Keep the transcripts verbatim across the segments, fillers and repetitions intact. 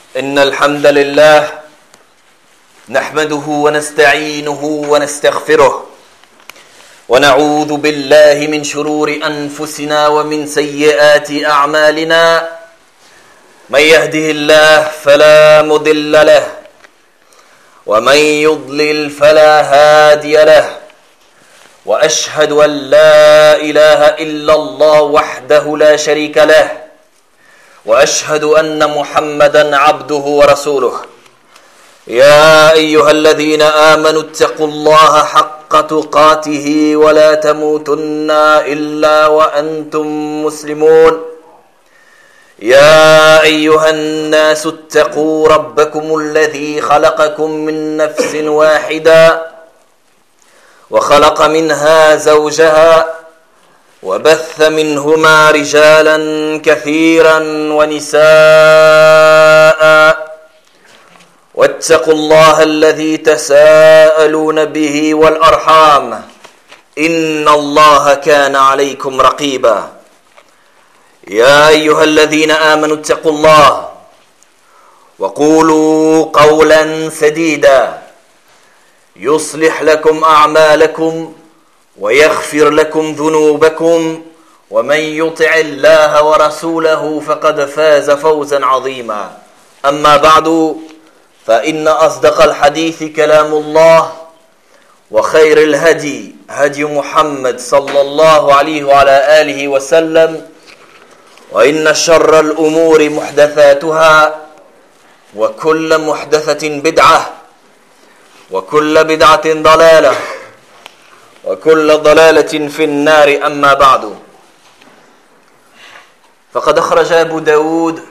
إن الحمد لله نحمده ونستعينه ونستغفره ونعوذ بالله من شرور أنفسنا ومن سيئات أعمالنا. من يهده الله فلا مضل له ومن يضلل فلا هادي له، وأشهد أن لا إله إلا الله وحده لا شريك له، وأشهد أن محمدا عبده ورسوله. يا أيها الذين آمنوا اتقوا الله حق تقاته ولا تموتن إلا وأنتم مسلمون. يا أيها الناس اتقوا ربكم الذي خلقكم من نفس واحدة وخلق منها زوجها وبث منهما رجالا كثيرا ونساء، واتقوا الله الذي تساءلون به والأرحام إن الله كان عليكم رقيبا. يا أيها الذين آمنوا اتقوا الله وقولوا قولا سديدا يصلح لكم أعمالكم ويغفر لكم ذنوبكم، ومن يطع الله ورسوله فقد فاز فوزا عظيما. أما بعد، فإن أصدق الحديث كلام الله، وخير الهدي هدي محمد صلى الله عليه وعلى آله وسلم، وإن شر الأمور محدثاتها، وكل محدثة بدعة، وكل بدعة ضلالة، وكل ضلالة في النار. أما بعد، فقد أخرج أبو داود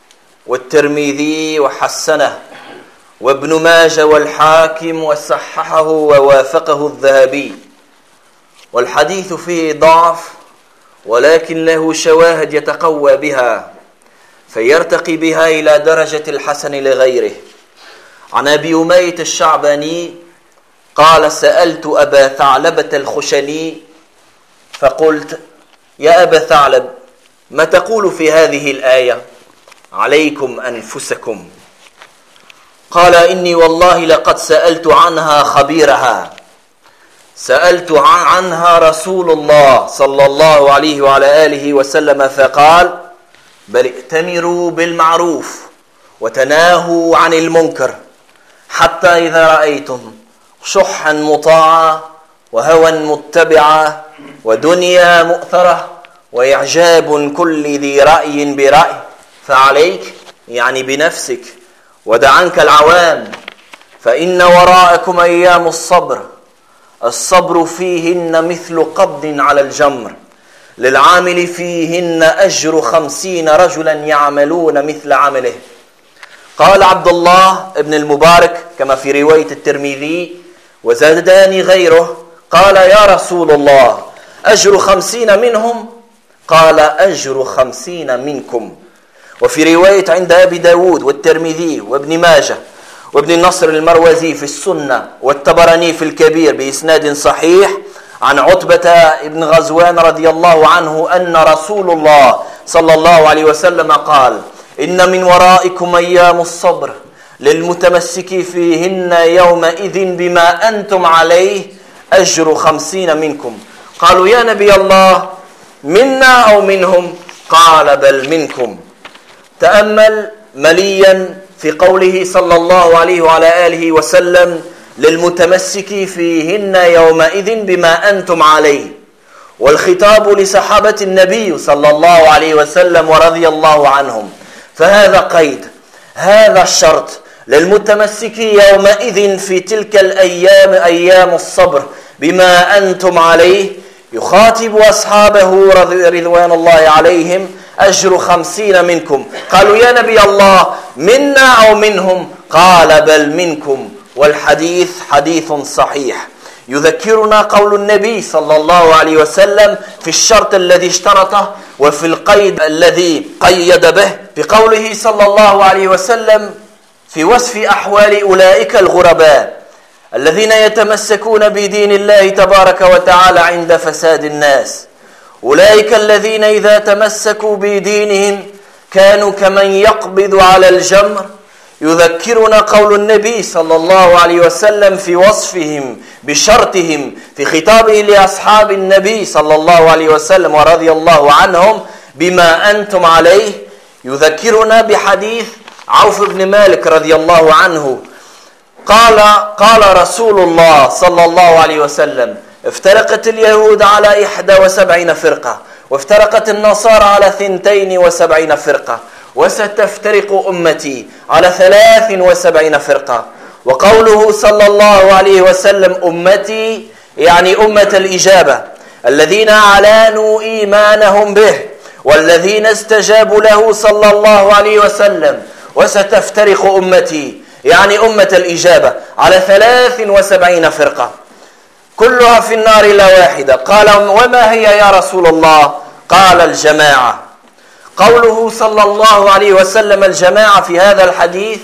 والترمذي وحسنه، وابن ماجه والحاكم وصححه ووافقه الذهبي، والحديث فيه ضعف ولكن له شواهد يتقوى بها فيرتقي بها إلى درجة الحسن لغيره. عن أبي أمية الشعباني قال: سألت أبا ثعلبة الخشني فقلت: يا أبا ثعلب، ما تقول في هذه الآية عليكم أنفسكم؟ قال: إني والله لقد سألت عنها خبيرها، سألت عنها رسول الله صلى الله عليه وعلى آله وسلم فقال: بل ائتمروا بالمعروف وتناهوا عن المنكر، حتى إذا رأيتم شحا مطاعا وهوى متبعا ودنيا مؤثرة وإعجاب كل ذي رأي برأي، فعليك يعني بنفسك ودع عنك العوام، فإن وراءكم أيام الصبر، الصبر فيهن مثل قبض على الجمر، للعامل فيهن أجر خمسين رجلا يعملون مثل عمله. قال عبد الله ابن المبارك كما في رواية الترمذي، وزادني غيره، قال: يا رسول الله، أجر خمسين منهم؟ قال: أجر خمسين منكم. وفي رواية عند أبي داود والترمذي وابن ماجه وابن النصر المروزي في السنة والطبراني في الكبير بإسناد صحيح عن عتبة بن غزوان رضي الله عنه أن رسول الله صلى الله عليه وسلم قال: إن من ورائكم أيام الصبر، للمتمسك فيهن يومئذ بما أنتم عليه أجر خمسين منكم. قالوا: يا نبي الله، منا أو منهم؟ قال: بل منكم. تأمل مليا في قوله صلى الله عليه وعلى آله وسلم: للمتمسك فيهن يومئذ بما أنتم عليه، والخطاب لصحابة النبي صلى الله عليه وسلم ورضي الله عنهم، فهذا قيد، هذا الشرط، للمتمسك يومئذ في تلك الأيام أيام الصبر بما أنتم عليه، يخاطب أصحابه رضوان الله عليهم: أجر خمسين منكم. قالوا: يا نبي الله، منا أو منهم؟ قال: بل منكم. والحديث حديث صحيح يذكرنا قول النبي صلى الله عليه وسلم في الشرط الذي اشترطه وفي القيد الذي قيد به، بقوله صلى الله عليه وسلم في وصف أحوال أولئك الغرباء الذين يتمسكون بدين الله تبارك وتعالى عند فساد الناس: أولئك الذين إذا تمسكوا بدينهم كانوا كمن يقبض على الجمر يذكرنا قول النبي صلى الله عليه وسلم في وصفهم بشرطهم في خطابه لأصحاب النبي صلى الله عليه وسلم ورضي الله عنهم بما أنتم عليه. يذكرنا بحديث عوف بن مالك رضي الله عنه قال قال رسول الله صلى الله عليه وسلم: افترقت اليهود على إحدى وسبعين فرقة، وافترقت النصارى على ثنتين وسبعين فرقة، وستفترق أمتي على ثلاث وسبعين فرقة. وقوله صلى الله عليه وسلم أمتي يعني أمة الإجابة، الذين أعلنوا إيمانهم به والذين استجابوا له صلى الله عليه وسلم. وستفترق أمتي يعني أمة الإجابة على ثلاث وسبعين فرقة كلها في النار إلا واحدة. قال: وما هي يا رسول الله؟ قال: الجماعة. قوله صلى الله عليه وسلم الجماعة في هذا الحديث،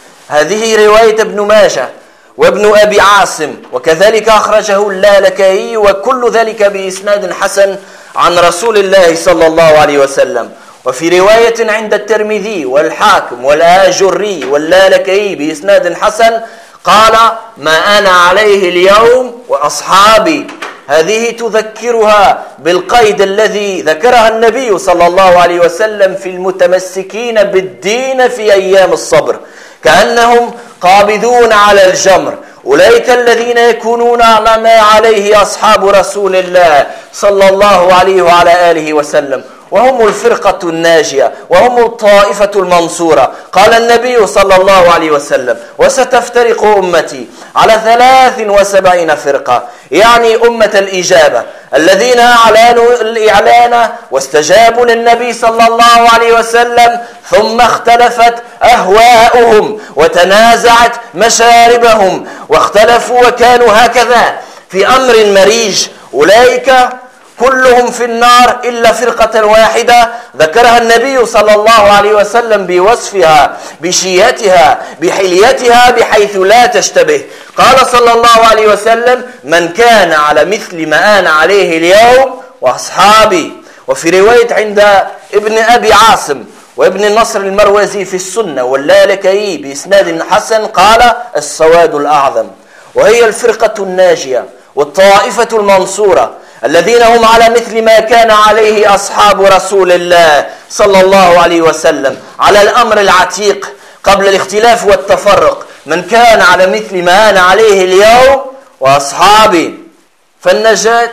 هذه رواية ابن ماجه وابن أبي عاصم، وكذلك أخرجه اللالكائي، وكل ذلك بإسناد حسن عن رسول الله صلى الله عليه وسلم. وفي رواية عند الترمذي والحاكم والآجري واللالكائي بإسناد حسن قال: ما أنا عليه اليوم وأصحابي. هذه تذكرها بالقيد الذي ذكرها النبي صلى الله عليه وسلم في المتمسكين بالدين في أيام الصبر، كأنهم قابضون على الجمر. أولئك الذين يكونون على ما عليه أصحاب رسول الله صلى الله عليه وعلى آله وسلم، وهم الفرقة الناجية وهم الطائفة المنصورة. قال النبي صلى الله عليه وسلم: وستفترق أمتي على ثلاث وسبعين فرقة، يعني أمة الإجابة الذين أعلنوا الإعلان واستجابوا للنبي صلى الله عليه وسلم، ثم اختلفت أهواؤهم وتنازعت مشاربهم واختلفوا وكانوا هكذا في أمر مريج. أولئك كلهم في النار إلا فرقة واحدة ذكرها النبي صلى الله عليه وسلم بوصفها بشيتها بحليتها بحيث لا تشتبه. قال صلى الله عليه وسلم: من كان على مثل ما أنا عليه اليوم وأصحابي. وفي رواية عند ابن أبي عاصم وابن النصر المروزي في السنة واللالكائي بإسناد حسن قال: السواد الأعظم. وهي الفرقة الناجية والطائفة المنصورة الذين هم على مثل ما كان عليه أصحاب رسول الله صلى الله عليه وسلم، على الأمر العتيق قبل الاختلاف والتفرق. من كان على مثل ما أنا عليه اليوم وأصحابي. فالنجاة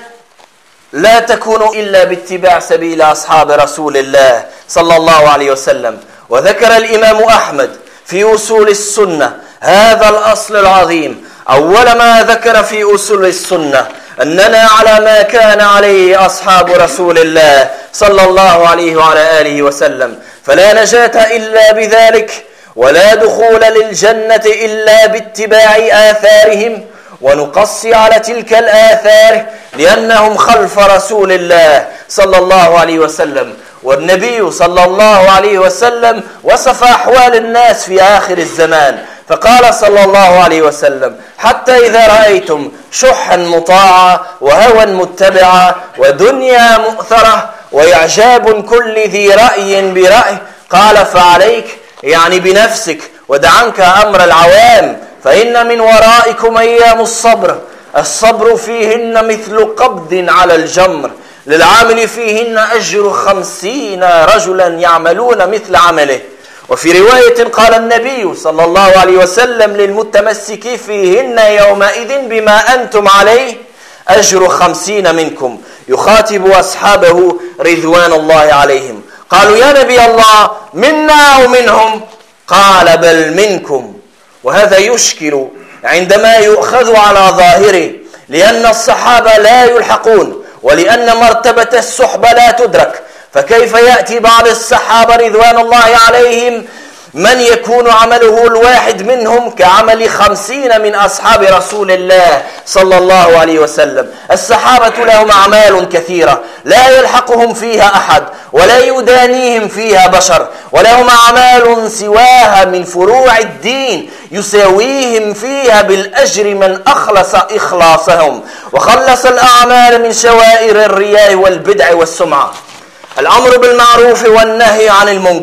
لا تكون إلا باتباع سبيل أصحاب رسول الله صلى الله عليه وسلم. وذكر الإمام أحمد في أصول السنة هذا الأصل العظيم. أول ما ذكر في أصول السنة أننا على ما كان عليه أصحاب رسول الله صلى الله عليه وعلى آله وسلم، فلا نجاة إلا بذلك، ولا دخول للجنة إلا باتباع آثارهم ونقص على تلك الآثار، لأنهم خلف رسول الله صلى الله عليه وسلم. والنبي صلى الله عليه وسلم وصف أحوال الناس في آخر الزمان فقال صلى الله عليه وسلم: حتى إذا رأيتم شحا مطاعا وهوى متبعا ودنيا مؤثرة وإعجاب كل ذي رأي برأي، قال: فعليك يعني بنفسك ودع عنك أمر العوام، فإن من ورائكم أيام الصبر، الصبر فيهن مثل قبض على الجمر، للعامل فيهن أجر خمسين رجلا يعملون مثل عمله. وفي رواية قال النبي صلى الله عليه وسلم للمتمسك فيهن يومئذ بما أنتم عليه أجر خمسين منكم، يخاطب أصحابه رضوان الله عليهم. قالوا: يا نبي الله منا أو منهم؟ قال: بل منكم. وهذا يشكل عندما يؤخذ على ظاهره، لأن الصحابة لا يلحقون، ولأن مرتبة الصحبة لا تدرك. فكيف يأتي بعض الصحابة رضوان الله عليهم من يكون عمله الواحد منهم كعمل خمسين من أصحاب رسول الله صلى الله عليه وسلم؟ الصحابة لهم أعمال كثيرة لا يلحقهم فيها أحد ولا يدانيهم فيها بشر، ولهم أعمال سواها من فروع الدين يساويهم فيها بالأجر من أخلص إخلاصهم وخلص الأعمال من شوائر الرياء والبدع والسمعة. الأمر بالمعروف والنهي عن المنكر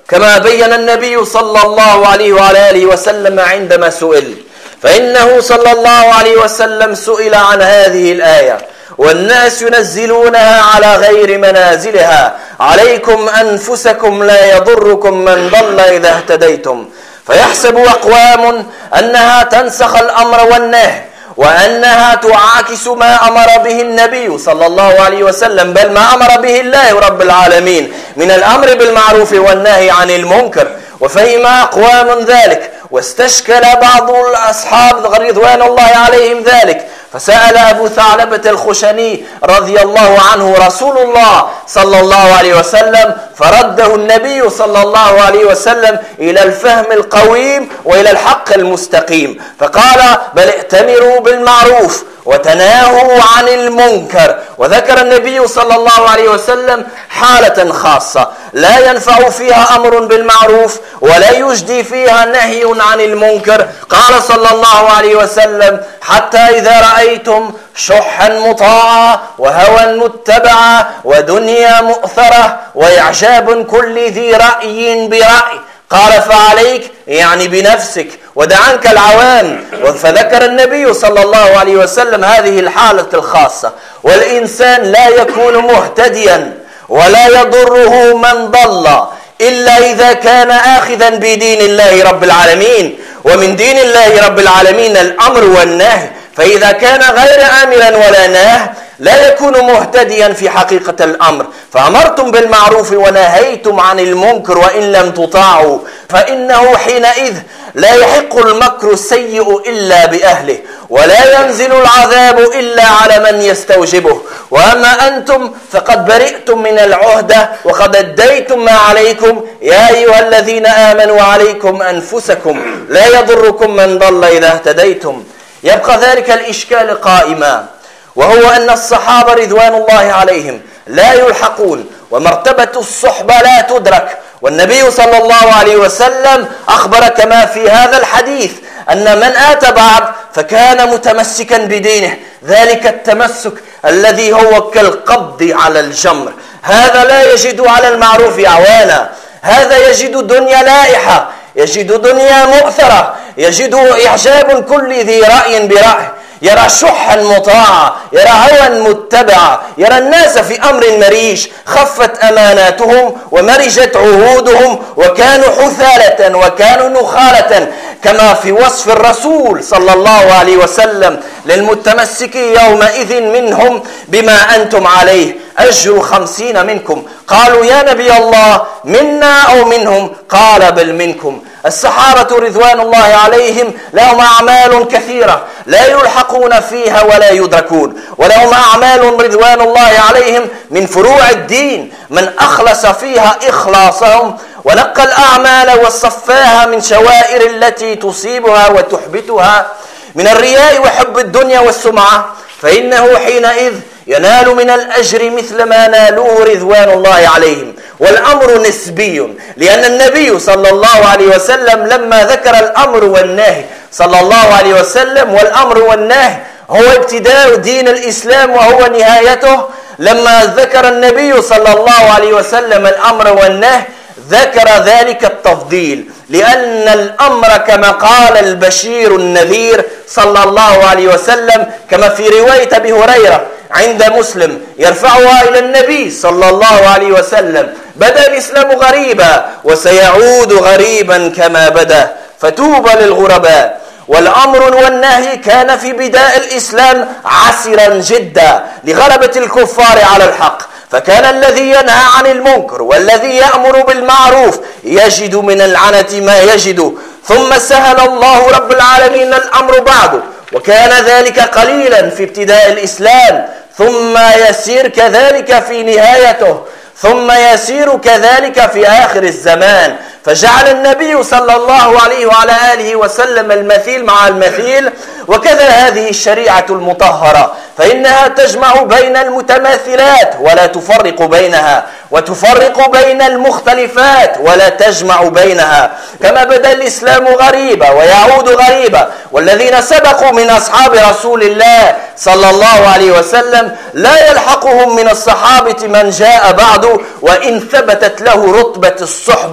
كما بين النبي صلى الله عليه وعلى آله وسلم عندما سئل، فإنه صلى الله عليه وسلم سئل عن هذه الآية: والناس ينزلونها على غير منازلها، عليكم أنفسكم لا يضركم من ضل إذا اهتديتم. فيحسب أقوام أنها تنسخ الأمر والنهي، وأنها تعاكس ما أمر به النبي صلى الله عليه وسلم، بل ما أمر به الله رب العالمين من الأمر بالمعروف والنهي عن المنكر. وفهم أقوام ذلك، واستشكل بعض الأصحاب رضوان الله عليهم ذلك، فسأل أبو ثعلبة الخشني رضي الله عنه رسول الله صلى الله عليه وسلم، فرده النبي صلى الله عليه وسلم إلى الفهم القويم وإلى الحق المستقيم، فقال: بل ائتمروا بالمعروف وتناهوا عن المنكر. وذكر النبي صلى الله عليه وسلم حالة خاصة لا ينفع فيها أمر بالمعروف ولا يجدي فيها نهي عن المنكر. قال صلى الله عليه وسلم: حتى إذا رأيتم شحا مطاعا وهوى متبعا ودنيا مؤثرة وإعجاب كل ذي رأي برأي، قال: فعليك يعني بنفسك ودع عنك العوام. فذكر النبي صلى الله عليه وسلم هذه الحالة الخاصة. والإنسان لا يكون مهتديا ولا يضره من ضل إلا إذا كان آخذا بدين الله رب العالمين، ومن دين الله رب العالمين الأمر والنهي، فإذا كان غير آمرا ولا ناه لا يكون مهتديا في حقيقة الأمر. فأمرتم بالمعروف ونهيتم عن المنكر وإن لم تطاعوا، فإنه حينئذ لا يحق المكر السيء إلا بأهله، ولا ينزل العذاب إلا على من يستوجبه. وأما أنتم فقد برئتم من العهدة وقد أديتم ما عليكم، يا أيها الذين آمنوا عليكم أنفسكم لا يضركم من ضل إذا اهتديتم. يبقى ذلك الإشكال قائما، وهو أن الصحابة رضوان الله عليهم لا يلحقون، ومرتبة الصحبة لا تدرك. والنبي صلى الله عليه وسلم أخبر كما في هذا الحديث أن من آتى بعد فكان متمسكا بدينه، ذلك التمسك الذي هو كالقبض على الجمر. هذا لا يجد على المعروف عوانا، هذا يجد دنيا لائحة، يجد دنيا مؤثرة، يجد إعجاب كل ذي رأي برأي، يرى شحا مطاعا، يرى هوى متبعا، يرى الناس في أمر مريش، خفت أماناتهم ومرجت عهودهم وكانوا حثالة وكانوا نخالة، كما في وصف الرسول صلى الله عليه وسلم للمتمسك يومئذ منهم بما أنتم عليه أجر خمسين منكم. قالوا: يا نبي الله منا أو منهم؟ قال: بل منكم. الصحابة رضوان الله عليهم لهم أعمال كثيرة لا يلحقون فيها ولا يدركون، ولهم أعمال رضوان الله عليهم من فروع الدين من أخلص فيها إخلاصهم ونقى الأعمال وصفاها من شوائر التي تصيبها وتحبتها من الرياء وحب الدنيا والسمعة، فإنه حينئذ ينال من الأجر مثل ما نالوه رضوان الله عليهم. والأمر نسبي، لأن النبي صلى الله عليه وسلم لما ذكر الأمر والنهي صلى الله عليه وسلم، والأمر والنهي هو ابتداء دين الإسلام وهو نهايته، لما ذكر النبي صلى الله عليه وسلم الأمر والنهي ذكر ذلك التفضيل، لأن الأمر كما قال البشير النذير صلى الله عليه وسلم كما في رواية أبي هريرة عند مسلم يرفعها إلى النبي صلى الله عليه وسلم: بدأ الإسلام غريبا وسيعود غريبا كما بدأ، فتوبى للغرباء. والأمر والنهي كان في بداية الإسلام عسرا جدا لغلبة الكفار على الحق، فكان الذي ينهى عن المنكر والذي يأمر بالمعروف يجد من العنة ما يجد، ثم سهل الله رب العالمين الأمر بعده، وكان ذلك قليلا في ابتداء الإسلام، ثم يسير كذلك في نهايته، ثم يسير كذلك في آخر الزمان. فجعل النبي صلى الله عليه وعلى آله وسلم المثيل مع المثيل. وكذا هذه الشريعة المطهرة، فإنها تجمع بين المتماثلات ولا تفرق بينها، وتفرق بين المختلفات ولا تجمع بينها. كما بدأ الإسلام غريبا ويعود غريبا، والذين سبقوا من أصحاب رسول الله صلى الله عليه وسلم لا يلحقهم من الصحابة من جاء بعد، وإن ثبتت له رتبة الصحبة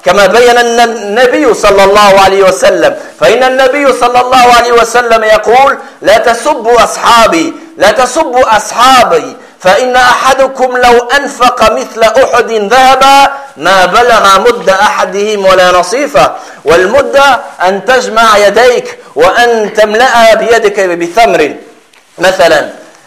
كما بين النبي صلى الله عليه وسلم. فإن النبي صلى الله عليه وسلم يقول: لا تسبوا أصحابي لا تسبوا أصحابي فإن أحدكم لو أنفق مثل أحد ذهبا ما بلغ مد أحدهم ولا نصيفه. والمدة أن تجمع يديك وأن تملأ بيدك بثمر. مثلا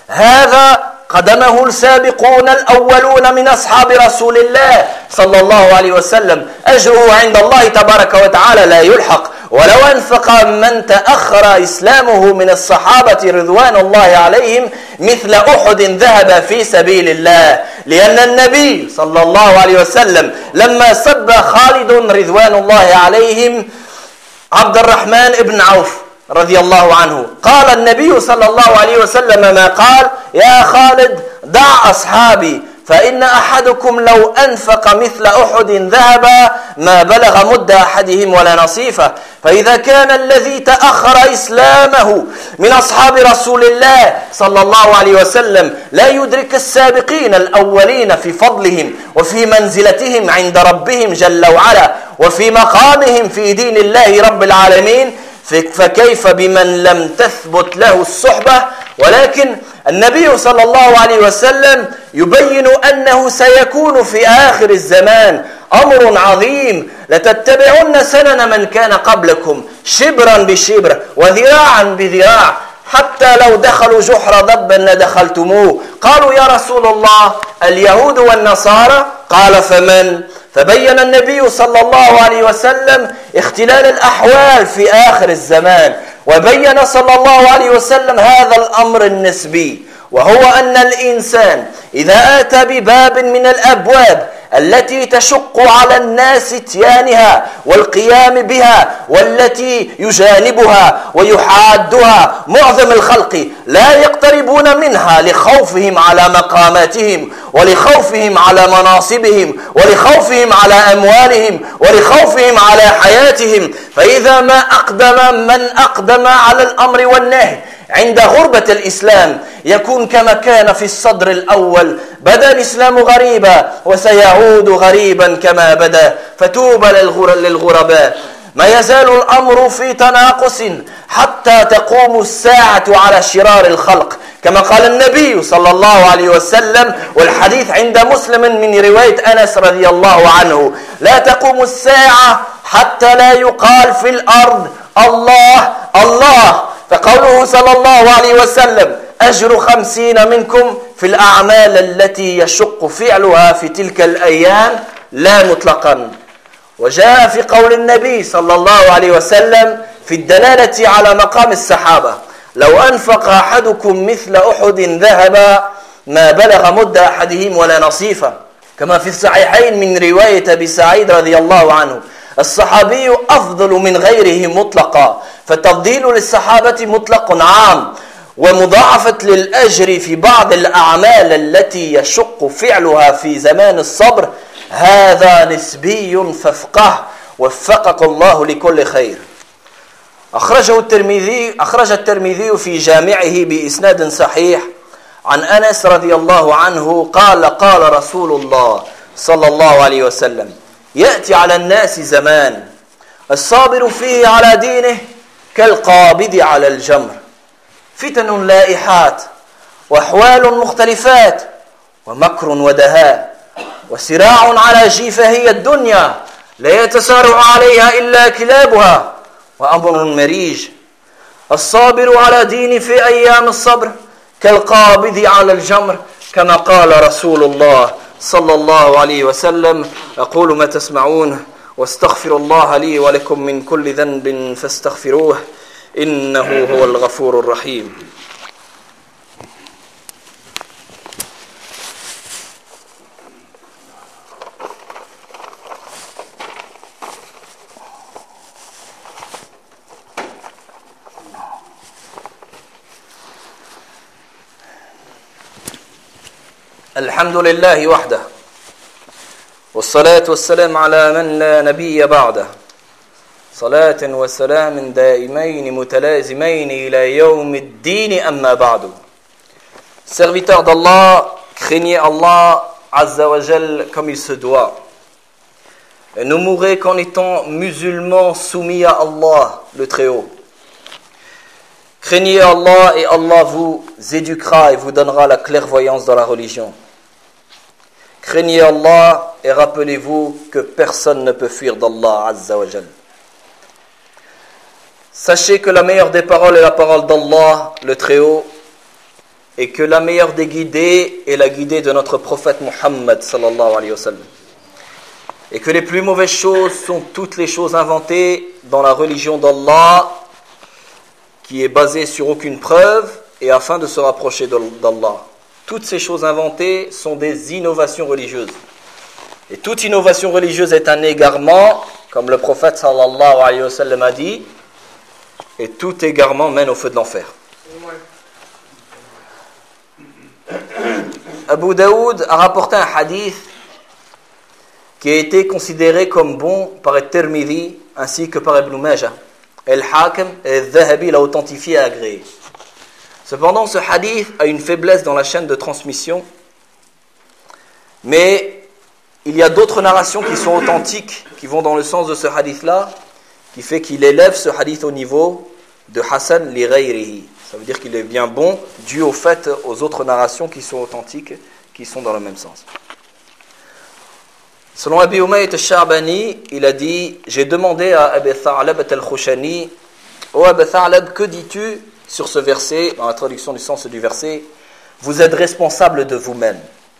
هذا قدمه السابقون الأولون من أصحاب رسول الله صلى الله عليه وسلم، أجره عند الله تبارك وتعالى لا يلحق. ولو أنفق من تأخر إسلامه من الصحابة رضوان الله عليهم مثل أحد ذهب في سبيل الله، لأن النبي صلى الله عليه وسلم لما سب خالد رضوان الله عليهم عبد الرحمن بن عوف رضي الله عنه، قال النبي صلى الله عليه وسلم ما قال: يا خالد دع أصحابي فإن أحدكم لو أنفق مثل أحد ذهبا ما بلغ مد أحدهم ولا نصيفه. فإذا كان الذي تأخر إسلامه من أصحاب رسول الله صلى الله عليه وسلم لا يدرك السابقين الأولين في فضلهم وفي منزلتهم عند ربهم جل وعلا وفي مقامهم في دين الله رب العالمين، فكيف بمن لم تثبت له الصحبة؟ ولكن النبي صلى الله عليه وسلم يبين أنه سيكون في آخر الزمان أمر عظيم، لتتبعن سنن من كان قبلكم شبرا بشبر وذراعا بذراع حتى لو دخلوا جحر ضب لدخلتموه. قالوا: يا رسول الله اليهود والنصارى؟ قال: فمن؟ فبين النبي صلى الله عليه وسلم اختلال الأحوال في آخر الزمان، وبين صلى الله عليه وسلم هذا الأمر النسبي، وهو أن الإنسان إذا آتى بباب من الأبواب التي تشق على الناس اتيانها والقيام بها والتي يجانبها ويحادها معظم الخلق لا يقتربون منها لخوفهم على مقاماتهم ولخوفهم على مناصبهم ولخوفهم على أموالهم ولخوفهم على حياتهم، فإذا ما أقدم من أقدم على الأمر والنهي عند غربة الإسلام يكون كما كان في الصدر الأول: بدأ الإسلام غريبا وسيعود غريبا كما بدأ، فتوبى للغرباء. ما يزال الأمر في تناقص حتى تقوم الساعة على شرار الخلق، كما قال النبي صلى الله عليه وسلم، والحديث عند مسلم من رواية أنس رضي الله عنه: لا تقوم الساعة حتى لا يقال في الأرض الله الله. فقوله صلى الله عليه وسلم: أجر خمسين منكم في الأعمال التي يشق فعلها في تلك الأيام لا مطلقا. وجاء في قول النبي صلى الله عليه وسلم في الدلالة على مقام الصحابة: لو أنفق أحدكم مثل أحد ذهبا ما بلغ مد أحدهم ولا نصيفه، كما في الصحيحين من رواية أبي سعيد رضي الله عنه: الصحابي أفضل من غيره مطلقا، فالتفضيل للصحابة مطلق عام، ومضاعفة للأجر في بعض الأعمال التي يشق فعلها في زمان الصبر هذا نسبي فافقه، وفقك الله لكل خير. أخرجه الترمذي أخرج الترمذي في جامعه بإسناد صحيح عن أنس رضي الله عنه قال: قال رسول الله صلى الله عليه وسلم: يأتي على الناس زمان الصابر فيه على دينه كالقابض على الجمر، فتن لائحات وأحوال مختلفات ومكر ودهاء وصراع على جيفة هي الدنيا لا يتسارع عليها إلا كلابها، وأمر مريج. الصابر على دين في أيام الصبر كالقابض على الجمر، كما قال رسول الله صلى الله عليه وسلم. أقول ما تسمعون واستغفر الله لي ولكم من كل ذنب فاستغفروه إنه هو الغفور الرحيم. الحمد لله وحده، والصلاة والسلام على من لا نبي بعده، صلاة وسلام دائمين متلازمين إلى يوم الدين. أما بعد. Serviteurs d'Allah, craignez Allah Azza wa Jal comme il se doit. et ne mourrez qu'en étant musulmans soumis à Allah, le Très-Haut. Craignez Allah et Allah vous éduquera et vous donnera la clairvoyance dans la religion. Craignez Allah et rappelez-vous que personne ne peut fuir d'Allah Azza wa Jal. Sachez que la meilleure des paroles est la parole d'Allah, le Très-Haut, et que la meilleure des guidées est la guidée de notre prophète Muhammad sallallahu alayhi wa sallam. Et que les plus mauvaises choses sont toutes les choses inventées dans la religion d'Allah, qui est basée sur aucune preuve et afin de se rapprocher d'Allah. Toutes ces choses inventées sont des innovations religieuses. Et toute innovation religieuse est un égarement, comme le prophète sallallahu alayhi wa sallam a dit, et tout égarement mène au feu de l'enfer. Abu Daoud a rapporté un hadith qui a été considéré comme bon par At-Tirmidhi ainsi que par Ibn Majah. Al-Hakim et Al-Dhahabi l'a authentifié et agréé. Cependant, ce hadith a une faiblesse dans la chaîne de transmission, mais il y a d'autres narrations qui sont authentiques, qui vont dans le sens de ce hadith-là, qui fait qu'il élève ce hadith au niveau de Hassan li ghayrihi. Ça veut dire qu'il est bien bon, dû au fait aux autres narrations qui sont authentiques, qui sont dans le même sens. Selon Abi Umayyah al-Sha'bani, il a dit « J'ai demandé à Abi Tha'lab al-Khushani, « Oh Abi Tha'lab, que dis-tu sur ce verset ?» Dans la traduction du sens du verset, « Vous êtes responsable de vous-même. »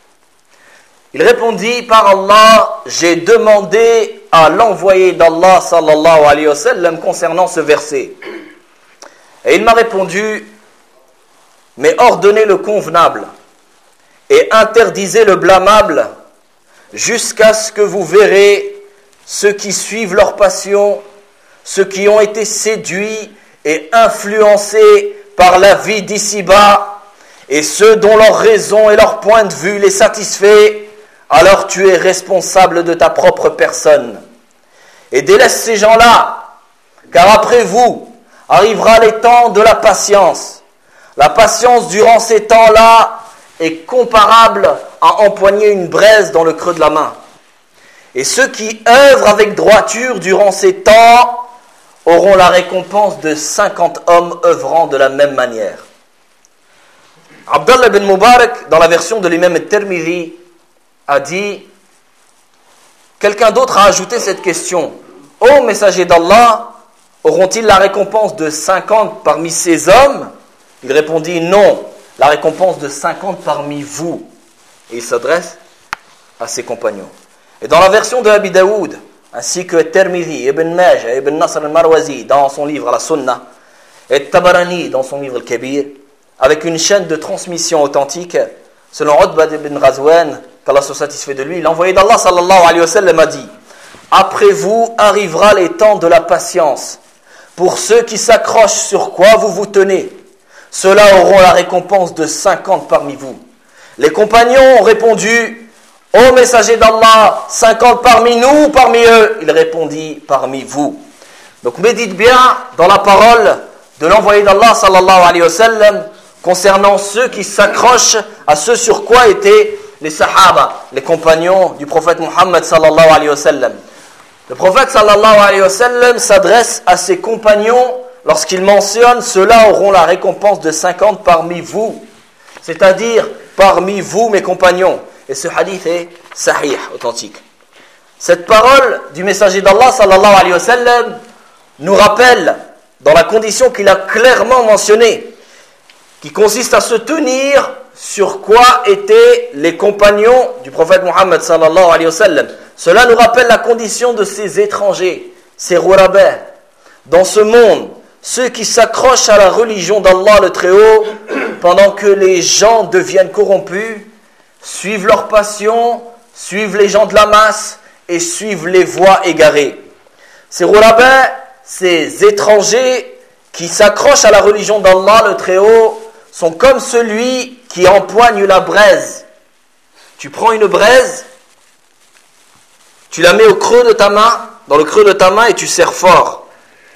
Il répondit « Par Allah, j'ai demandé à l'envoyé d'Allah sallallahu alayhi wa sallam concernant ce verset. » Et il m'a répondu « Mais ordonnez le convenable et interdisez le blâmable jusqu'à ce que vous verrez ceux qui suivent leur passion, ceux qui ont été séduits et influencés par la vie d'ici-bas, et ceux dont leur raison et leur point de vue les satisfait, alors tu es responsable de ta propre personne. Et délaisse ces gens-là, car après vous arrivera les temps de la patience. La patience durant ces temps-là est comparable à empoigner une braise dans le creux de la main. Et ceux qui œuvrent avec droiture durant ces temps auront la récompense de cinquante hommes œuvrant de la même manière. Abdallah ibn Mubarak, dans la version de l'imam al-Tirmidhi, a dit, quelqu'un d'autre a ajouté cette question. Ô messager d'Allah, auront-ils la récompense de cinquante parmi ces hommes? Il répondit non, la récompense de cinquante parmi vous. Et il s'adresse à ses compagnons. Et dans la version de Abi Daoud, ainsi que Tirmidhi, Ibn Majah, Ibn Nasr al-Marwazi dans son livre La Sunnah, et Tabarani dans son livre Al-Kabir, avec une chaîne de transmission authentique, selon Utbah ibn Ghazwan, qu'Allah soit satisfait de lui, l'envoyé d'Allah sallallahu alayhi wa sallam a dit, après vous arrivera les temps de la patience. Pour ceux qui s'accrochent sur quoi vous vous tenez, ceux-là auront la récompense de cinquante parmi vous. Les compagnons ont répondu, ô messager d'Allah, cinquante parmi nous ou parmi eux? Il répondit, parmi vous. Donc médite bien dans la parole de l'envoyé d'Allah sallallahu alayhi wa sallam concernant ceux qui s'accrochent à ce sur quoi étaient les sahaba, les compagnons du prophète Muhammad sallallahu alayhi wa sallam. Le prophète sallallahu alayhi wa sallam s'adresse à ses compagnons lorsqu'il mentionne « Ceux-là auront la récompense de cinquante parmi vous », c'est-à-dire parmi vous mes compagnons. Et ce hadith est sahih, authentique. Cette parole du messager d'Allah sallallahu alayhi wa sallam nous rappelle, dans la condition qu'il a clairement mentionnée, qui consiste à se tenir sur quoi étaient les compagnons du prophète Muhammad sallallahu alayhi wa sallam. Cela nous rappelle la condition de ces étrangers, ces ghuraba, dans ce monde, ceux qui s'accrochent à la religion d'Allah le Très-Haut, pendant que les gens deviennent corrompus, suivent leurs passions, suivent les gens de la masse et suivent les voies égarées. Ces ghuraba, ces étrangers qui s'accrochent à la religion d'Allah le Très-Haut, sont comme celui qui empoigne la braise. Tu prends une braise, tu la mets au creux de ta main, dans le creux de ta main et tu serres fort.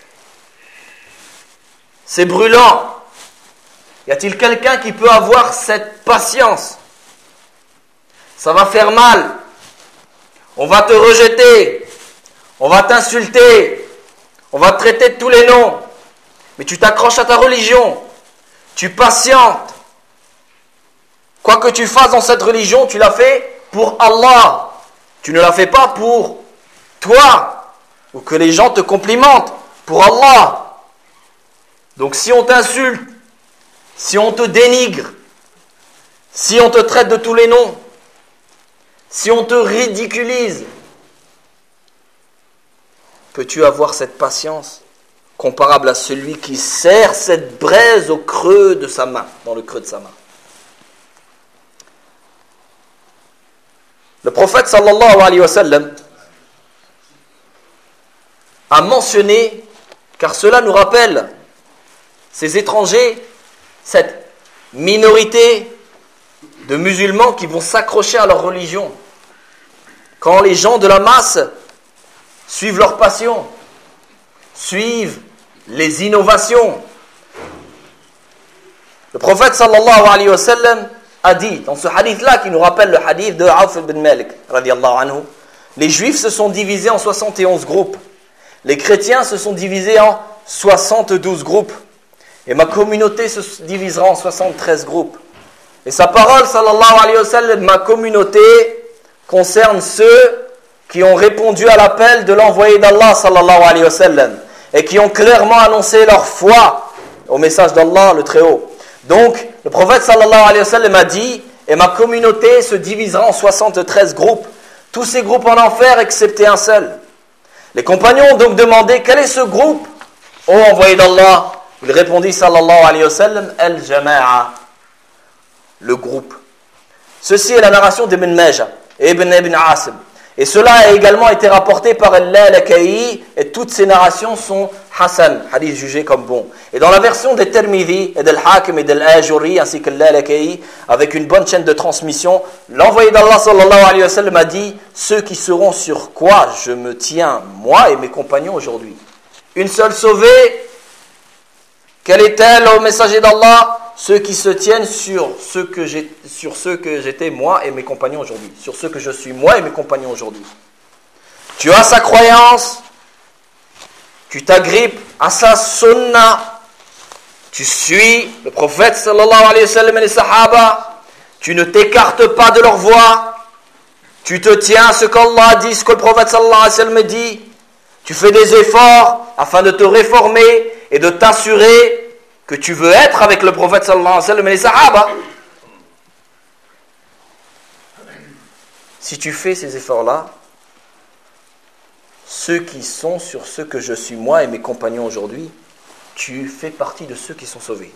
C'est brûlant. Y a-t-il quelqu'un qui peut avoir cette patience? Ça va faire mal. On va te rejeter. on va t'insulter, on va te traiter de tous les noms, mais tu t'accroches à ta religion, tu patientes. Quoi que tu fasses dans cette religion, tu l'as fait pour Allah. Tu ne l'as fait pas pour toi, ou que les gens te complimentent, pour Allah. Donc si on t'insulte, si on te dénigre, si on te traite de tous les noms, si on te ridiculise, peux-tu avoir cette patience comparable à celui qui serre cette braise au creux de sa main, dans le creux de sa main? Le prophète sallallahu alayhi wa sallam a mentionné, car cela nous rappelle ces étrangers, cette minorité de musulmans qui vont s'accrocher à leur religion. Quand les gens de la masse suivent leur passion, suivent les innovations. Le prophète sallallahu alayhi wa sallam a dit, dans ce hadith-là qui nous rappelle le hadith de Auf ibn Malik, radiallahu anhu, les juifs se sont divisés en soixante et onze groupes. Les chrétiens se sont divisés en soixante-douze groupes. Et ma communauté se divisera en soixante-treize groupes. Et sa parole, sallallahu alayhi wa sallam, ma communauté concerne ceux qui ont répondu à l'appel de l'envoyé d'Allah, sallallahu alayhi wa sallam, et qui ont clairement annoncé leur foi au message d'Allah, le Très-Haut. Donc, le prophète sallallahu alayhi wa sallam a dit, et ma communauté se divisera en soixante-treize groupes, tous ces groupes en enfer excepté un seul. Les compagnons ont donc demandé, quel est ce groupe, ô envoyé d'Allah? Il répondit sallallahu alayhi wa sallam, al-jama'a, le groupe. Ceci est la narration d'Ibn Majah et Ibn Ibn Asim. Et cela a également été rapporté par Al-Lalaka'i, et toutes ces narrations sont Hassan, hadith jugé comme bon. Et dans la version des Tirmidhi et del Hakim et del Ajuri, ainsi que Al-Lalaka'i, avec une bonne chaîne de transmission, l'envoyé d'Allah sallallahu alayhi wa sallam a dit, ceux qui seront sur quoi je me tiens, moi et mes compagnons aujourd'hui. Une seule sauvée, quelle est-elle, ô messager d'Allah? Ceux qui se tiennent sur ce que j'ai, sur ce que j'étais moi et mes compagnons aujourd'hui, sur ce que je suis moi et mes compagnons aujourd'hui. Tu as sa croyance, tu t'agrippes à sa sunna, tu suis le prophète sallallahu alayhi wa sallam et les sahaba, tu ne t'écartes pas de leur voie, tu te tiens à ce qu'Allah dit, ce que le prophète sallallahu alayhi wa sallam dit, tu fais des efforts afin de te réformer et de t'assurer que tu veux être avec le prophète sallallahu alayhi wa sallam et les sahaba. Si tu fais ces efforts-là, ceux qui sont sur ce que je suis moi et mes compagnons aujourd'hui, tu fais partie de ceux qui sont sauvés.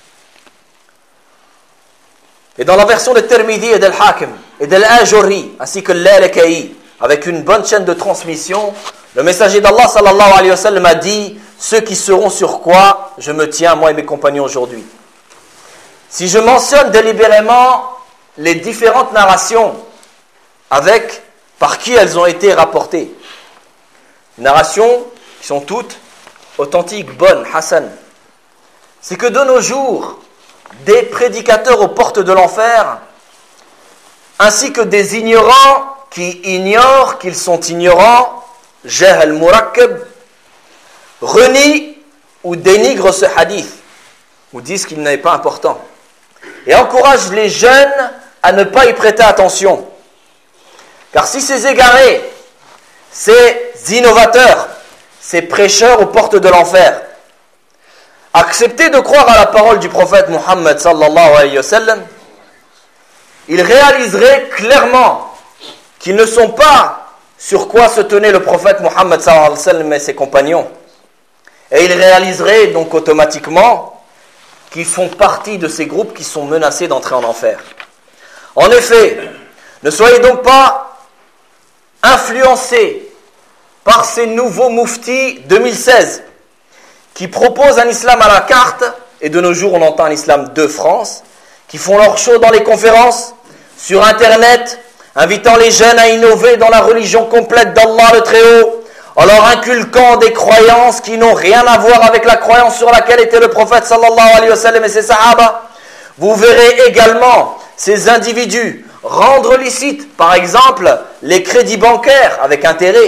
Et dans la version de Tirmidhi et del Hakim et del Ajuri, ainsi que l'Al-Laka'i, avec une bonne chaîne de transmission, le messager d'Allah sallallahu alayhi wa sallam a dit, ceux qui seront sur quoi je me tiens, moi et mes compagnons aujourd'hui. Si je mentionne délibérément les différentes narrations avec par qui elles ont été rapportées, narrations qui sont toutes authentiques, bonnes, Hassan, c'est que de nos jours, des prédicateurs aux portes de l'enfer, ainsi que des ignorants qui ignorent qu'ils sont ignorants, Jahl Murakkab, renient ou dénigrent ce hadith, ou disent qu'il n'est pas important, et encouragent les jeunes à ne pas y prêter attention. Car si ces égarés, ces innovateurs, ces prêcheurs aux portes de l'enfer, acceptaient de croire à la parole du prophète Muhammad sallallahu alayhi wa sallam, ils réaliseraient clairement qu'ils ne sont pas sur quoi se tenait le prophète Muhammad sallallahu alayhi wa sallam et ses compagnons. Et ils réaliseraient donc automatiquement qu'ils font partie de ces groupes qui sont menacés d'entrer en enfer. En effet, ne soyez donc pas influencés par ces nouveaux mouftis deux mille seize qui proposent un islam à la carte, et de nos jours on entend un islam de France, qui font leur show dans les conférences, sur internet, invitant les jeunes à innover dans la religion complète d'Allah le Très-Haut, en leur inculquant des croyances qui n'ont rien à voir avec la croyance sur laquelle était le prophète sallallahu alayhi wa sallam et ses sahaba. Vous verrez également ces individus rendre licite, par exemple, les crédits bancaires avec intérêt,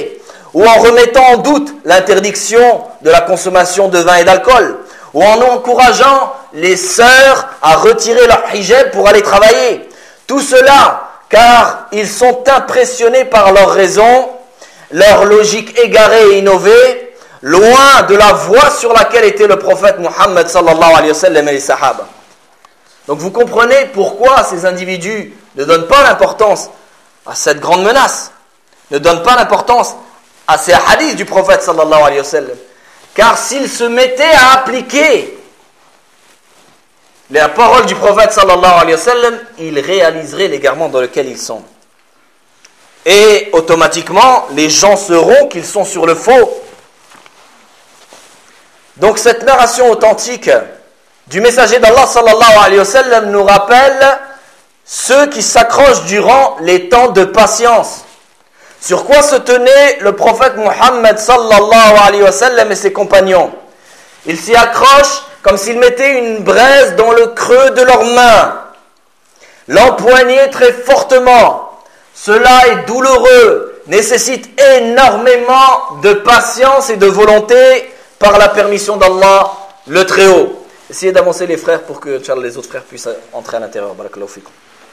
ou en remettant en doute l'interdiction de la consommation de vin et d'alcool, ou en encourageant les sœurs à retirer leur hijab pour aller travailler. Tout cela, car ils sont impressionnés par leur raison, leur logique égarée et innovée, loin de la voie sur laquelle était le prophète Muhammad sallallahu alayhi wa sallam et les sahaba. Donc vous comprenez pourquoi ces individus ne donnent pas l'importance à cette grande menace, ne donnent pas l'importance à ces hadiths du prophète sallallahu alayhi wa sallam. Car s'ils se mettaient à appliquer la parole du prophète sallallahu alayhi wa sallam, ils réaliseraient l'égarement dans lequel ils sont. Et automatiquement, les gens sauront qu'ils sont sur le faux. Donc cette narration authentique du messager d'Allah sallallahu alayhi wa sallam nous rappelle ceux qui s'accrochent durant les temps de patience. Sur quoi se tenait le prophète Muhammad sallallahu alayhi wa sallam et ses compagnons? Ils s'y accrochent comme s'ils mettaient une braise dans le creux de leurs mains, l'empoignaient très fortement. Cela est douloureux, nécessite énormément de patience et de volonté par la permission d'Allah le Très-Haut. Essayez d'avancer les frères pour que les autres frères puissent entrer à l'intérieur. Barakallahu fikum.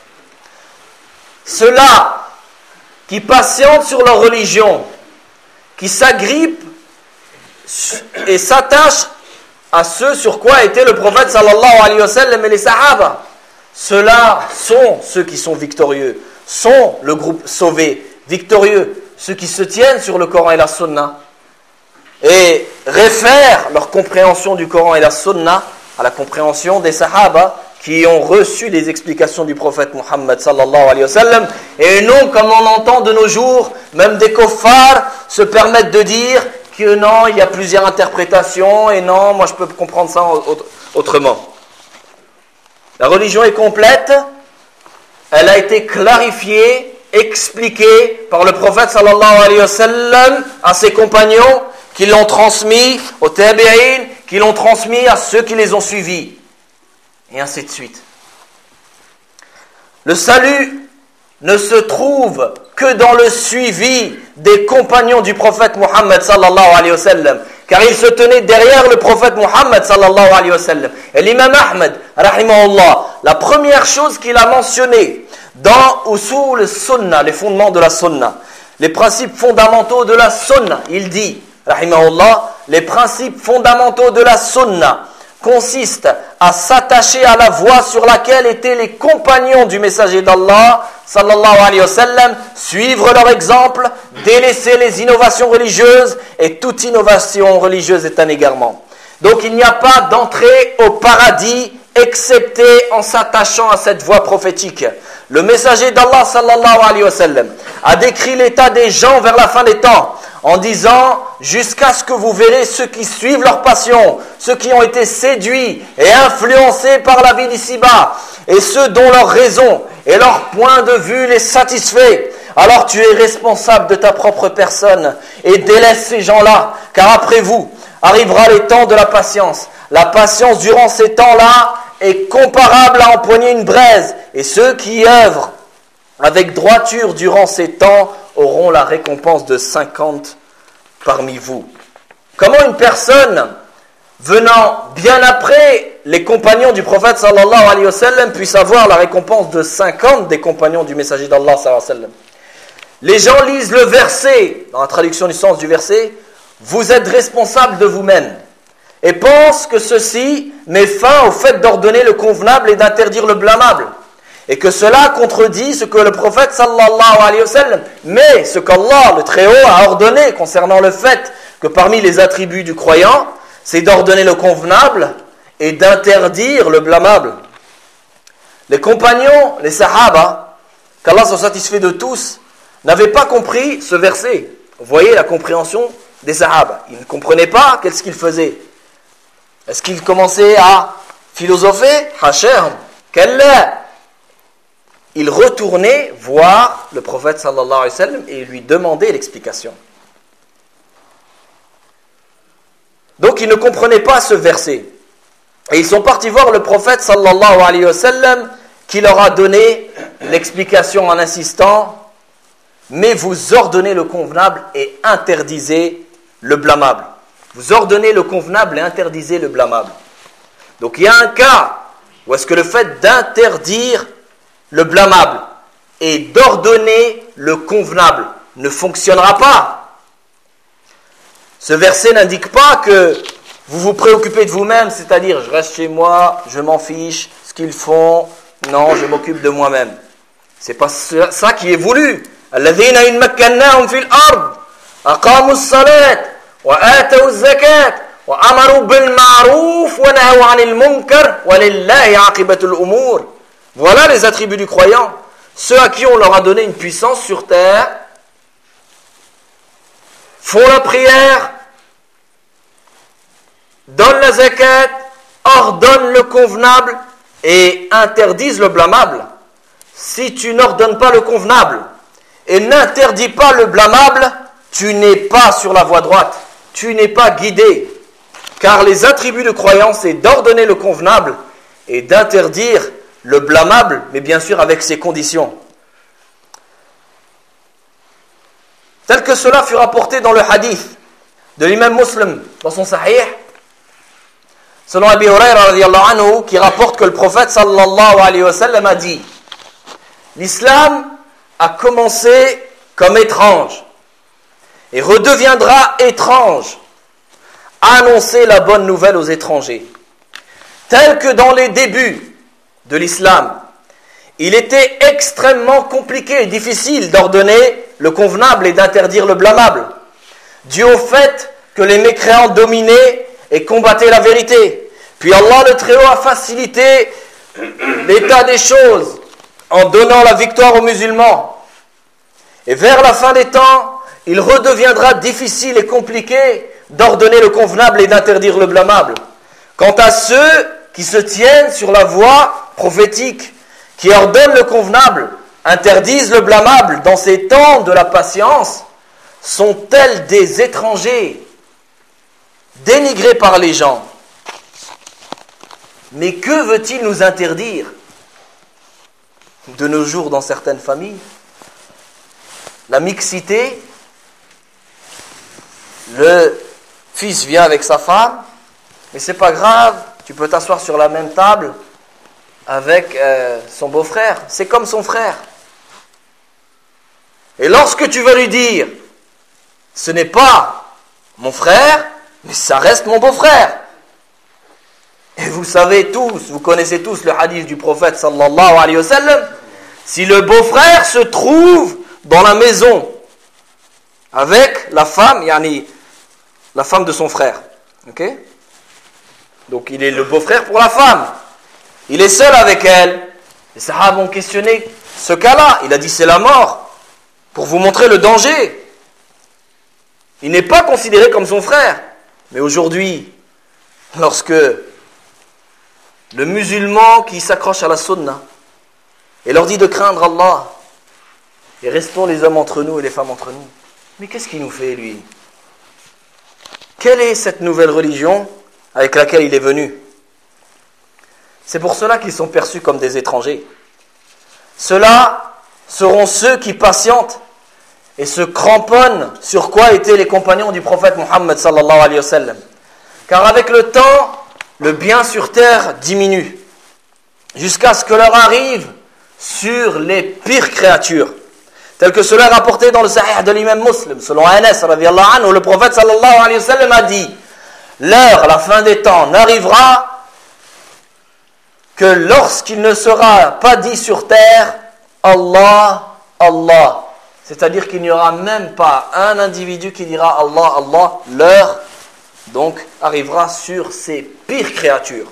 Ceux-là qui patientent sur leur religion, qui s'agrippent et s'attachent à ce sur quoi était le prophète sallallahu alayhi wa sallam et les sahaba, ceux-là sont ceux qui sont victorieux, sont le groupe sauvé, victorieux, ceux qui se tiennent sur le Coran et la Sunna et réfèrent leur compréhension du Coran et la Sunna à la compréhension des sahaba qui ont reçu les explications du prophète Muhammad sallallahu alayhi wa sallam, et non comme on entend de nos jours, même des kuffars se permettent de dire que non, il y a plusieurs interprétations et non, moi je peux comprendre ça autrement. La religion est complète, elle a été clarifiée, expliquée par le prophète sallallahu alayhi wa sallam à ses compagnons qui l'ont transmis aux tabi'in, qui l'ont transmis à ceux qui les ont suivis. Et ainsi de suite. Le salut ne se trouve que dans le suivi des compagnons du prophète Muhammad sallallahu alayhi wa sallam, car ils se tenaient derrière le prophète Muhammad sallallahu alayhi wa sallam. Et l'imam Ahmad, rahimahullah, la première chose qu'il a mentionnée dans Usul Sunnah, les fondements de la Sunnah, les principes fondamentaux de la Sunnah, il dit, rahimahullah, les principes fondamentaux de la Sunnah consiste à s'attacher à la voie sur laquelle étaient les compagnons du messager d'Allah sallallahu alayhi wa sallam, suivre leur exemple, délaisser les innovations religieuses, et toute innovation religieuse est un égarement. Donc il n'y a pas d'entrée au paradis excepté en s'attachant à cette voie prophétique. Le messager d'Allah sallallahu alayhi wa sallam a décrit l'état des gens vers la fin des temps en disant « Jusqu'à ce que vous verrez ceux qui suivent leur passion, ceux qui ont été séduits et influencés par la vie d'ici-bas, et ceux dont leur raison et leur point de vue les satisfait. Alors tu es responsable de ta propre personne et délaisse ces gens-là, car après vous arrivera les temps de la patience. La patience durant ces temps-là est comparable à empoigner une braise, et ceux qui œuvrent avec droiture durant ces temps auront la récompense de cinquante parmi vous. » Comment une personne venant bien après les compagnons du prophète sallallahu alayhi wa sallam puisse avoir la récompense de cinquante des compagnons du messager d'Allah sallallahu alayhi wa sallam? Les gens lisent le verset, dans la traduction du sens du verset, « Vous êtes responsable de vous-même » et pensent que ceci met fin au fait d'ordonner le convenable et d'interdire le blâmable. Et que cela contredit ce que le prophète sallallahu alayhi wa sallam, mais ce qu'Allah, le Très-Haut, a ordonné concernant le fait que parmi les attributs du croyant, c'est d'ordonner le convenable et d'interdire le blâmable. Les compagnons, les sahaba, qu'Allah soit satisfait de tous, n'avaient pas compris ce verset. Vous voyez la compréhension des sahaba. Ils ne comprenaient pas qu'est-ce qu'ils faisaient. Est-ce qu'ils commençaient à philosopher? Hacham, kalla. Il retournait voir le prophète sallallahu alayhi wa sallam et lui demandait l'explication. Donc ils ne comprenaient pas ce verset. Et ils sont partis voir le prophète sallallahu alayhi wa sallam qui leur a donné l'explication en insistant. mais vous ordonnez le convenable et interdisez le blâmable. Vous ordonnez le convenable et interdisez le blâmable. Donc il y a un cas où est-ce que le fait d'interdire le blâmable et d'ordonner le convenable ne fonctionnera pas. Ce verset n'indique pas que vous vous préoccupez de vous-même, c'est-à-dire je reste chez moi, je m'en fiche, ce qu'ils font, non, je m'occupe de moi-même. C'est pas ça qui est voulu. الذين إن مكناهم في الأرض أقاموا الصلاة وآتوا الزكاة وأمروا بالمعروف ونهوا عن المنكر ولله عاقبة الأمور. Voilà les attributs du croyant. Ceux à qui on leur a donné une puissance sur terre font la prière, donnent la zakat, ordonnent le convenable et interdisent le blâmable. Si tu n'ordonnes pas le convenable et n'interdis pas le blâmable, tu n'es pas sur la voie droite, tu n'es pas guidé. Car les attributs de croyance, c'est d'ordonner le convenable et d'interdire le blâmable, mais bien sûr avec ses conditions. Tel que cela fut rapporté dans le hadith de l'imam Muslim dans son Sahih, selon Abi Hurayra radiyallahu anhu, qui rapporte que le prophète sallallahu alayhi wa sallam a dit: l'islam a commencé comme étrange et redeviendra étrange. Annoncer la bonne nouvelle aux étrangers. Tel que dans les débuts de l'islam, il était extrêmement compliqué et difficile d'ordonner le convenable et d'interdire le blâmable, dû au fait que les mécréants dominaient et combattaient la vérité. Puis Allah le Très-Haut a facilité l'état des choses en donnant la victoire aux musulmans. Et vers la fin des temps, il redeviendra difficile et compliqué d'ordonner le convenable et d'interdire le blâmable. Quant à ceux qui se tiennent sur la voie prophétique, qui ordonnent le convenable, interdisent le blâmable dans ces temps de la patience, sont tels des étrangers, dénigrés par les gens. Mais que veut-il nous interdire de nos jours dans certaines familles? La mixité, le fils vient avec sa femme, mais c'est pas grave, tu peux t'asseoir sur la même table avec euh, son beau-frère, c'est comme son frère. Et lorsque tu vas lui dire, ce n'est pas mon frère, mais ça reste mon beau-frère. Et vous savez tous, vous connaissez tous le hadith du prophète sallallahu alayhi wa sallam, si le beau-frère se trouve dans la maison avec la femme, yani la femme de son frère, ok? Donc il est le beau-frère pour la femme. Il est seul avec elle. Les Sahaba ont questionné ce cas-là. Il a dit c'est la mort, pour vous montrer le danger. Il n'est pas considéré comme son frère. Mais aujourd'hui, lorsque le musulman qui s'accroche à la sunna et leur dit de craindre Allah, et restons les hommes entre nous et les femmes entre nous, mais qu'est-ce qu'il nous fait lui? Quelle est cette nouvelle religion avec laquelle il est venu? C'est pour cela qu'ils sont perçus comme des étrangers. Ceux-là seront ceux qui patientent et se cramponnent sur quoi étaient les compagnons du prophète Muhammad sallallahu alayhi wa sallam. Car avec le temps, le bien sur terre diminue, jusqu'à ce que leur arrive sur les pires créatures. Tel que cela est rapporté dans le Sahih de l'imam Muslim, selon Anas radiyallahu anhu, le prophète sallallahu alayhi wa sallam a dit: l'heure, la fin des temps, n'arrivera que lorsqu'il ne sera pas dit sur terre Allah, Allah. C'est-à-dire qu'il n'y aura même pas un individu qui dira Allah, Allah. L'heure, donc, arrivera sur ces pires créatures.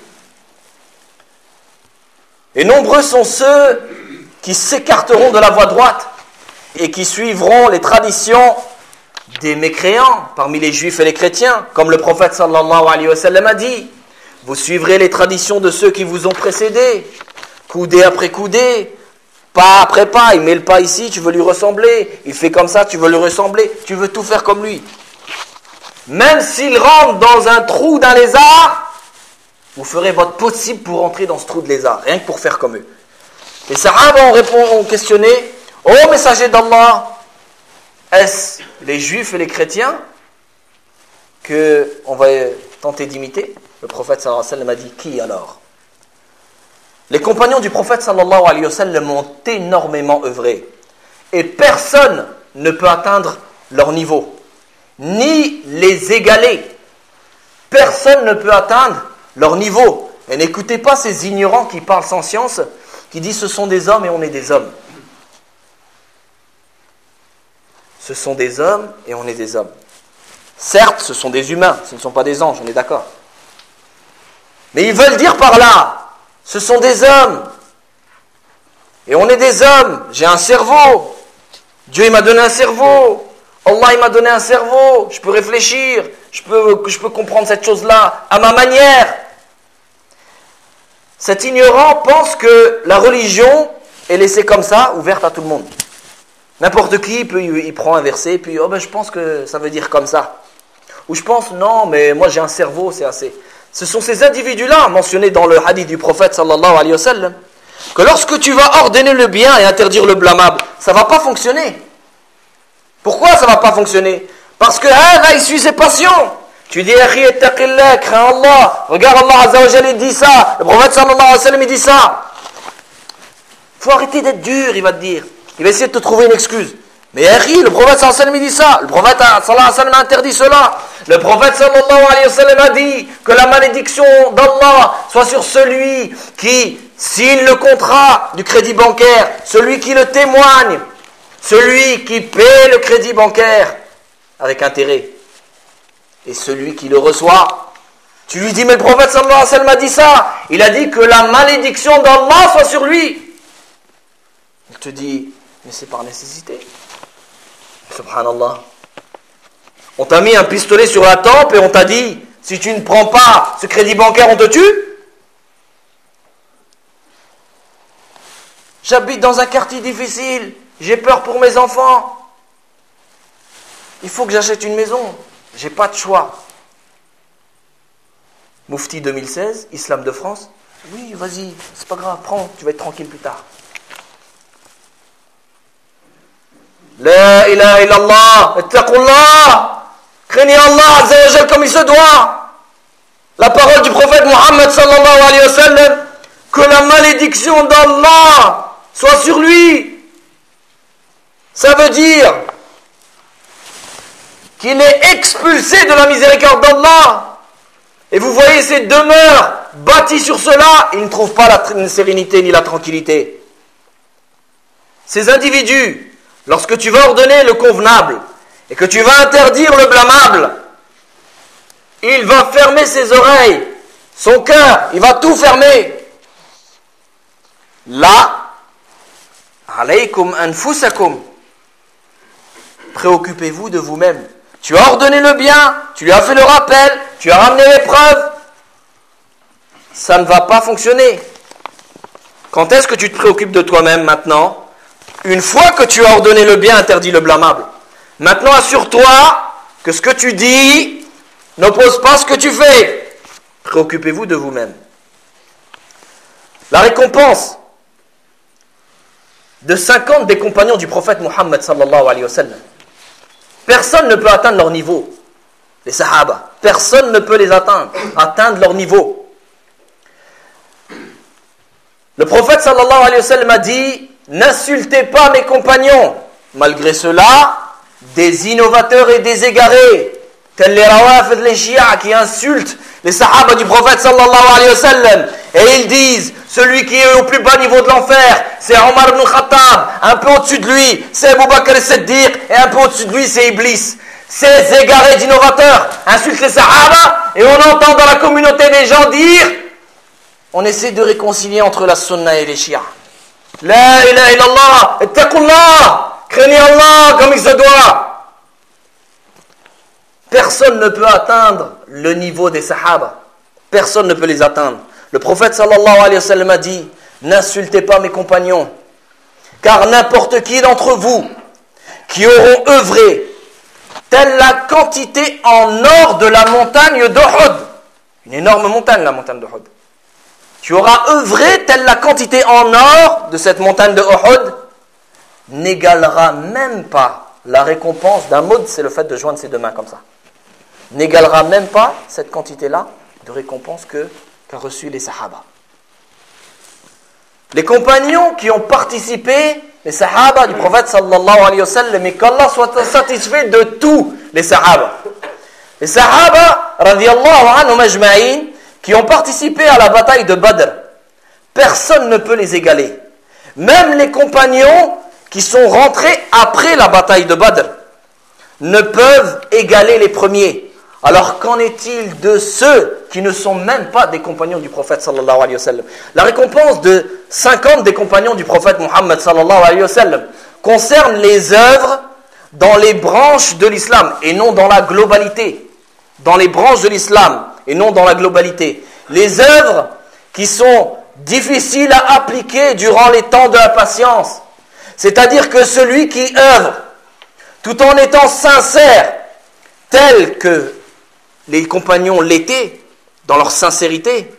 Et nombreux sont ceux qui s'écarteront de la voie droite et qui suivront les traditions des mécréants parmi les juifs et les chrétiens, comme le prophète sallallahu alayhi wa sallam a dit: vous suivrez les traditions de ceux qui vous ont précédés, coudé après coudé, pas après pas. Il met le pas ici, tu veux lui ressembler, il fait comme ça, tu veux lui ressembler, tu veux tout faire comme lui. Même s'il rentre dans un trou d'un lézard, vous ferez votre possible pour rentrer dans ce trou de lézard, rien que pour faire comme eux. Les Sahaba ont, répondu, ont questionné: ô messager d'Allah, Est-ce les juifs et les chrétiens qu'on va tenter d'imiter? Le prophète sallallahu alayhi wa sallam a dit, qui alors? Les compagnons du prophète sallallahu alayhi wa sallam ont énormément œuvré. Et personne ne peut atteindre leur niveau, ni les égaler. Personne ne peut atteindre leur niveau. Et n'écoutez pas ces ignorants qui parlent sans science, qui disent ce sont des hommes et on est des hommes. Ce sont des hommes et on est des hommes. Certes, ce sont des humains, ce ne sont pas des anges, on est d'accord. Mais ils veulent dire par là, ce sont des hommes. Et on est des hommes. J'ai un cerveau. Dieu il m'a donné un cerveau. Allah il m'a donné un cerveau. Je peux réfléchir. Je peux, je peux comprendre cette chose-là à ma manière. Cet ignorant pense que la religion est laissée comme ça, ouverte à tout le monde. N'importe qui, il, peut, il prend un verset, puis oh ben, je pense que ça veut dire comme ça. Ou je pense, non, mais moi j'ai un cerveau, c'est assez. Ce sont ces individus-là, mentionnés dans le hadith du prophète sallallahu alayhi wa sallam, que lorsque tu vas ordonner le bien et interdire le blâmable, ça ne va pas fonctionner. Pourquoi ça ne va pas fonctionner? Parce que là, il suit ses passions. Tu dis, crains Allah. Regarde, Allah Azza wa Jalla, il dit ça. Le prophète sallallahu alayhi wa sallam, il dit ça. Il faut arrêter d'être dur, il va te dire. Il va essayer de te trouver une excuse. Mais le prophète sallallahu alayhi wa sallam, il dit ça. Le prophète sallallahu alayhi wa sallam a interdit cela. Le prophète sallallahu alayhi wa sallam a dit que la malédiction d'Allah soit sur celui qui signe le contrat du crédit bancaire, celui qui le témoigne, celui qui paie le crédit bancaire avec intérêt, et celui qui le reçoit. Tu lui dis, mais le prophète sallallahu alayhi wa sallam a dit ça. Il a dit que la malédiction d'Allah soit sur lui. Il te dit, mais c'est par nécessité. Subhanallah. On t'a mis un pistolet sur la tempe et on t'a dit, si tu ne prends pas ce crédit bancaire, on te tue. J'habite dans un quartier difficile, j'ai peur pour mes enfants. Il faut que j'achète une maison, j'ai pas de choix. Moufti deux mille seize, Islam de France. Oui, vas-y, c'est pas grave, prends, tu vas être tranquille plus tard. La ilaha illallah, ittaqullah, craignez Allah Azza wa Jal comme il se doit. La parole du prophète Muhammad sallallahu alayhi wa sallam, que la malédiction d'Allah soit sur lui. Ça veut dire qu'il est expulsé de la miséricorde d'Allah. Et vous voyez ces demeures bâties sur cela, ils ne trouvent pas la sérénité ni la tranquillité. Ces individus, lorsque tu vas ordonner le convenable et que tu vas interdire le blâmable, il va fermer ses oreilles, son cœur, il va tout fermer. Là, alaykum anfusakum, préoccupez-vous de vous-même. Tu as ordonné le bien, tu lui as fait le rappel, tu as ramené les preuves. Ça ne va pas fonctionner. Quand est-ce que tu te préoccupes de toi-même maintenant? Une fois que tu as ordonné le bien, interdit le blâmable. Maintenant, assure-toi que ce que tu dis n'oppose pas ce que tu fais. Préoccupez-vous de vous-même. La récompense de cinquante des compagnons du prophète Muhammad sallallahu alayhi wa sallam. Personne ne peut atteindre leur niveau. Les sahaba. Personne ne peut les atteindre. Atteindre leur niveau. Le prophète sallallahu alayhi wa sallam a dit, n'insultez pas mes compagnons. Malgré cela, des innovateurs et des égarés, tels les rawafid, les chiites qui insultent les sahaba du prophète sallallahu alayhi wa sallam, et ils disent, celui qui est au plus bas niveau de l'enfer, c'est Omar ibn Khattab, un peu au-dessus de lui, c'est Abu Bakr as-Siddiq, et un peu au-dessus de lui, c'est Iblis. Ces égarés d'innovateurs insultent les sahaba, et on entend dans la communauté des gens dire, on essaie de réconcilier entre la sunna et les chiites. La ilaha illallah, ittaqullah, craignez Allah comme il se doit. Personne ne peut atteindre le niveau des sahaba. Personne ne peut les atteindre. Le prophète sallallahu alayhi wa sallam a dit, n'insultez pas mes compagnons, car n'importe qui d'entre vous qui auront œuvré telle la quantité en or de la montagne d'Uhud, une énorme montagne, la montagne d'Uhud, tu auras œuvré telle la quantité en or de cette montagne de Uhud, n'égalera même pas la récompense d'un moud, c'est le fait de joindre ses deux mains comme ça, n'égalera même pas cette quantité-là de récompense que qu'a reçu les sahaba. Les compagnons qui ont participé, les sahaba du prophète sallallahu alayhi wa sallam, et qu'Allah soit satisfait de tous les sahaba. Les sahaba, radiyallahu anhum ajma'in, qui ont participé à la bataille de Badr, personne ne peut les égaler. Même les compagnons qui sont rentrés après la bataille de Badr ne peuvent égaler les premiers. Alors qu'en est-il de ceux qui ne sont même pas des compagnons du prophète sallallahu alayhi wa sallam? La récompense de cinquante des compagnons du prophète Muhammad sallallahu alayhi wa sallam concerne les œuvres dans les branches de l'islam et non dans la globalité. Dans les branches de l'islam et non dans la globalité. Les œuvres qui sont difficiles à appliquer durant les temps de la patience. C'est-à-dire que celui qui œuvre tout en étant sincère, tel que les compagnons l'étaient, dans leur sincérité,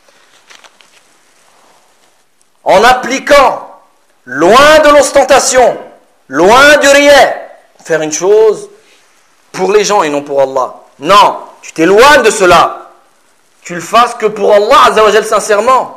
en appliquant, loin de l'ostentation, loin du riya, faire une chose pour les gens et non pour Allah. Non, tu t'éloignes de cela. Tu le fasses que pour Allah Azza wa Jal sincèrement.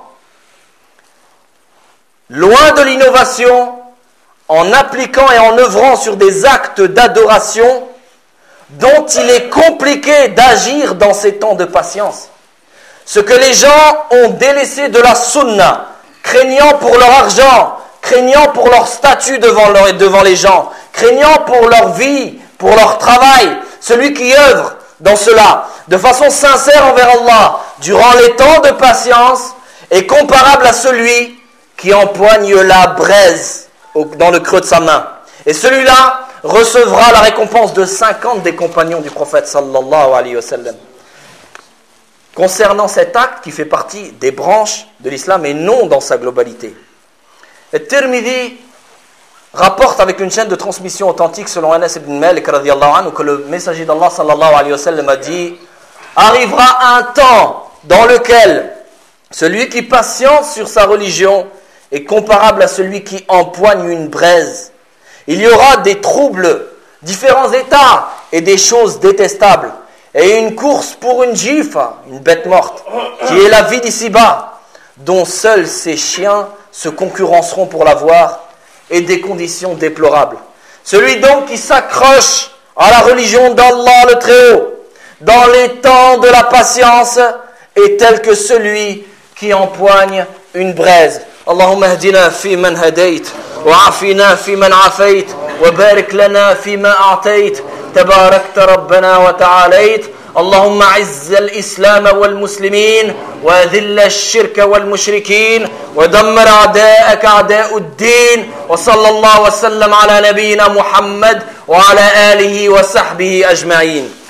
Loin de l'innovation, en appliquant et en œuvrant sur des actes d'adoration dont il est compliqué d'agir dans ces temps de patience. Ce que les gens ont délaissé de la sunna, craignant pour leur argent, craignant pour leur statut devant, leur, devant les gens, craignant pour leur vie, pour leur travail, celui qui œuvre dans cela, de façon sincère envers Allah, durant les temps de patience, est comparable à celui qui empoigne la braise dans le creux de sa main. Et celui-là recevra la récompense de cinquante des compagnons du prophète sallallahu alayhi wa sallam. Concernant cet acte qui fait partie des branches de l'islam et non dans sa globalité. Et Tirmidhi rapporte avec une chaîne de transmission authentique selon Anas ibn Malik radiyallahu anhu que le messager d'Allah sallallahu alayhi wa sallam a dit: arrivera un temps dans lequel celui qui patiente sur sa religion est comparable à celui qui empoigne une braise. Il y aura des troubles, différents états et des choses détestables. Et une course pour une gifle, une bête morte, qui est la vie d'ici-bas, dont seuls ces chiens se concurrenceront pour l'avoir, et des conditions déplorables. Celui donc qui s'accroche à la religion d'Allah le Très-Haut, dans les temps de la patience, est tel que celui qui empoigne une braise. Allahumma hdina fi man hadayt, wa afina fi man afayt, wa barik lana fi ma a'tayt, tabarakta rabbana wa ta'alayt. اللهم اعز الإسلام والمسلمين وأذل الشرك والمشركين ودمر أعداءك أعداء الدين وصلى الله وسلم على نبينا محمد وعلى آله وصحبه أجمعين.